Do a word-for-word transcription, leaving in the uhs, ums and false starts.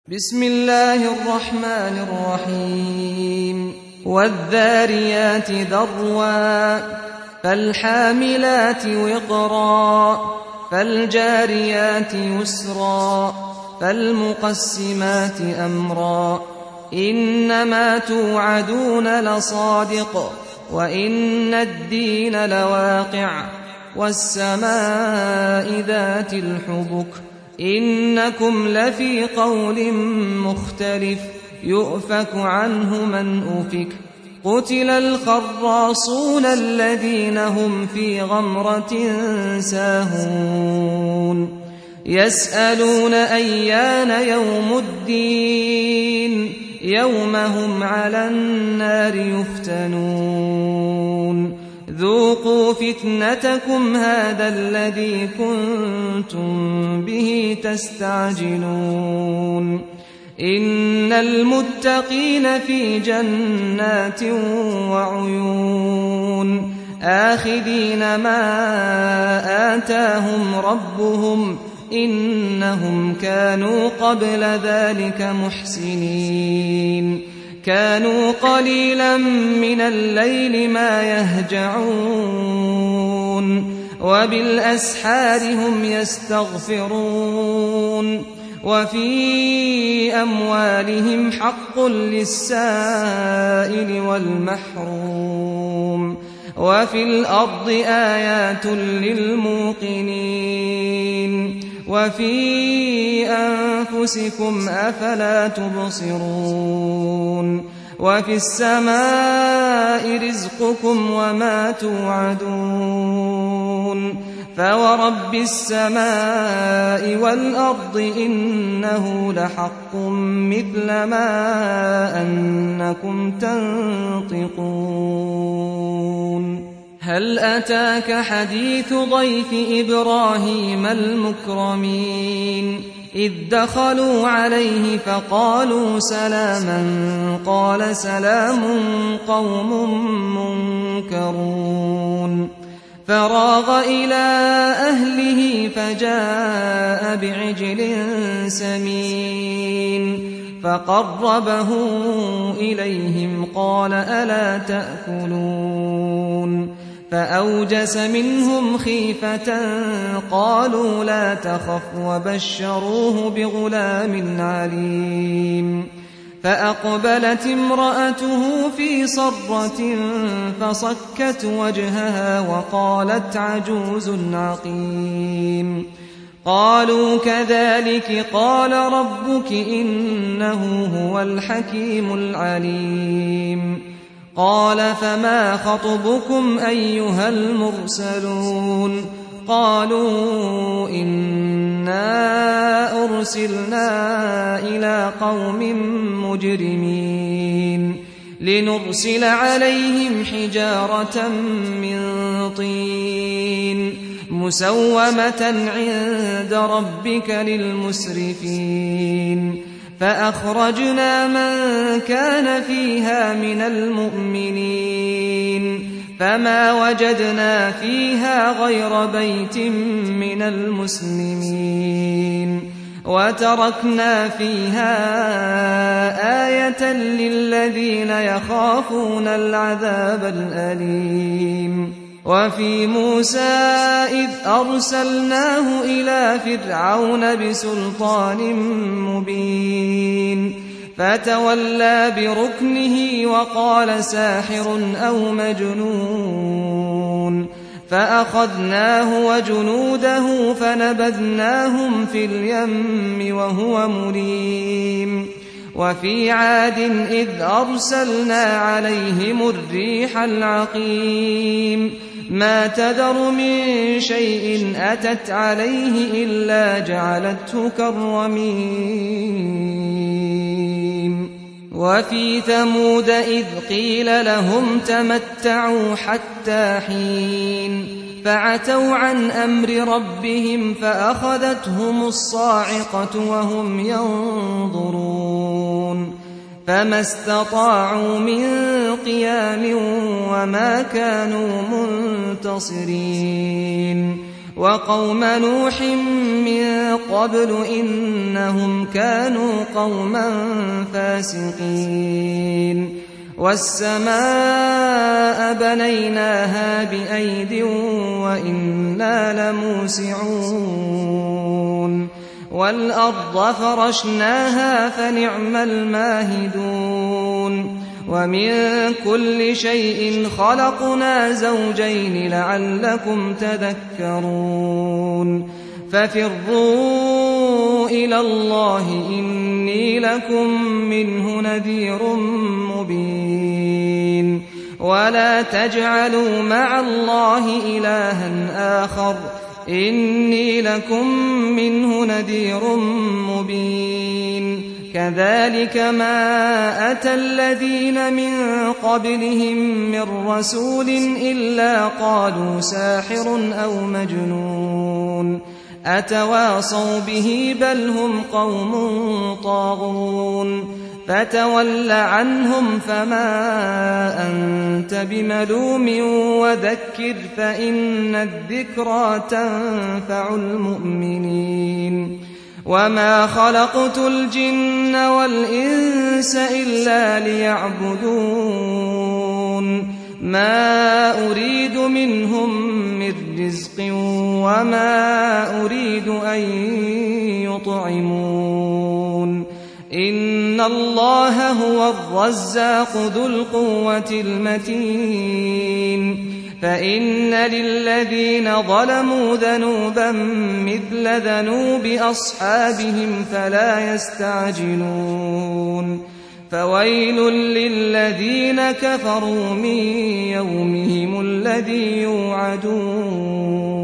بسم الله الرحمن الرحيم والذاريات ذروا فالحاملات وقرا فالجاريات يسرا فالمقسمات أمرا إنما توعدون لصادق وإن الدين لواقع والسماء ذات الحبك إنكم لفي قول مختلف يؤفك عنه من أفك قتل الخراصون الذين هم في غمرة ساهون يسألون أيان يوم الدين يوم هم على النار يفتنون ذوقوا فتنتكم هذا الذي كنتم به تستعجلون إن المتقين في جنات وعيون آخذين ما آتاهم ربهم إنهم كانوا قبل ذلك محسنين كانوا قليلا من الليل ما يهجعون وبالأسحار هم يستغفرون وفي أموالهم حق للسائل والمحروم وفي الأرض آيات للموقنين وفي أنفسكم أفلا تبصرون وفي السماء رزقكم وما توعدون فورب السماء والأرض إنه لحق مثل ما أنكم تنطقون هل أتاك حديث ضيف إبراهيم المكرمين إذ دخلوا عليه فقالوا سلاما قال سلام قوم منكرون فراغ إلى أهله فجاء بعجل سمين فقربه إليهم قال ألا تأكلون فأوجس منهم خيفة قالوا لا تخف وبشروه بغلام عليم فأقبلت امرأته في صرة فصكت وجهها وقالت عجوز عقيم قالوا كذلك قال ربك إنه هو الحكيم العليم قال فما خطبكم أيها المرسلون قالوا إنا أرسلنا إلى قوم مجرمين لنرسل عليهم حجارة من طين مسومة عند ربك للمسرفين فأخرجنا من كان فيها من المؤمنين فما وجدنا فيها غير بيت من المسلمين وتركنا فيها آية للذين يخافون العذاب الأليم وفي موسى إذ أرسلناه إلى فرعون بسلطان مبين فتولى بركنه وقال ساحر أو مجنون فأخذناه وجنوده فنبذناهم في اليم وهو مليم وفي عاد إذ أرسلنا عليهم الريح العقيم ما تذر من شيء أتت عليه إلا جعلته كالرميم وفي ثمود إذ قيل لهم تمتعوا حتى حين فعتوا عن أمر ربهم فأخذتهم الصاعقة وهم ينظرون فما استطاعوا من قيام وما كانوا منتصرين وقوم نوح من قبل إنهم كانوا قوما فاسقين والسماء بنيناها بأيد وإنا لموسعون والأرض فرشناها فنعم الماهدون ومن كل شيء خلقنا زوجين لعلكم تذكرون ففروا إلى الله إني لكم منه نذير مبين ولا تجعلوا مع الله إلها آخر إني لكم منه نذير مبين كذلك ما أتى الذين من قبلهم من رسول إلا قالوا ساحر أو مجنون أتواصوا به بل هم قوم طاغون فتول عنهم فما أنت بملوم وذكر فإن الذكرى تنفع المؤمنين وما خلقت الجن والإنس إلا ليعبدون ما أريد منهم من رزق وما أريد أن يطعمون إن الله هو الرزاق ذو القوة المتين فإن للذين ظلموا ذنوبا مثل ذنوب أصحابهم فلا يستعجلون فويل للذين كفروا من يومهم الذي يوعدون